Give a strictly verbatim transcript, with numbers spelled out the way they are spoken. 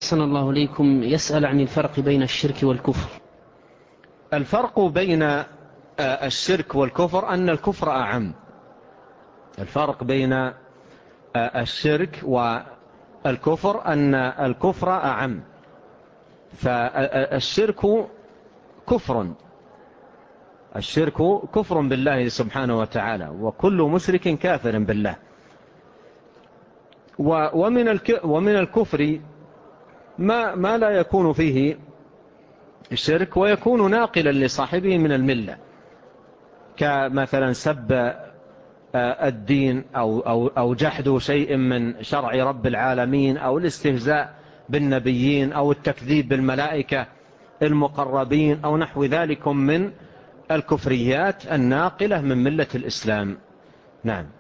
أحسن الله إليكم. يسأل عن الفرق بين الشرك والكفر. الفرق بين الشرك والكفر أن الكفر أعم. الفرق بين الشرك والكفر أن الكفر أعم. فالشرك كفر الشرك كفر بالله سبحانه وتعالى، وكل مشرك كافر بالله. ومن الكفر ما, ما لا يكون فيه الشرك ويكون ناقلا لصاحبه من الملة، كمثلا سب الدين أو, أو, أو جحد شيء من شرع رب العالمين، أو الاستهزاء بالنبيين، أو التكذيب بالملائكة المقربين، أو نحو ذلك من الكفريات الناقلة من ملة الإسلام. نعم.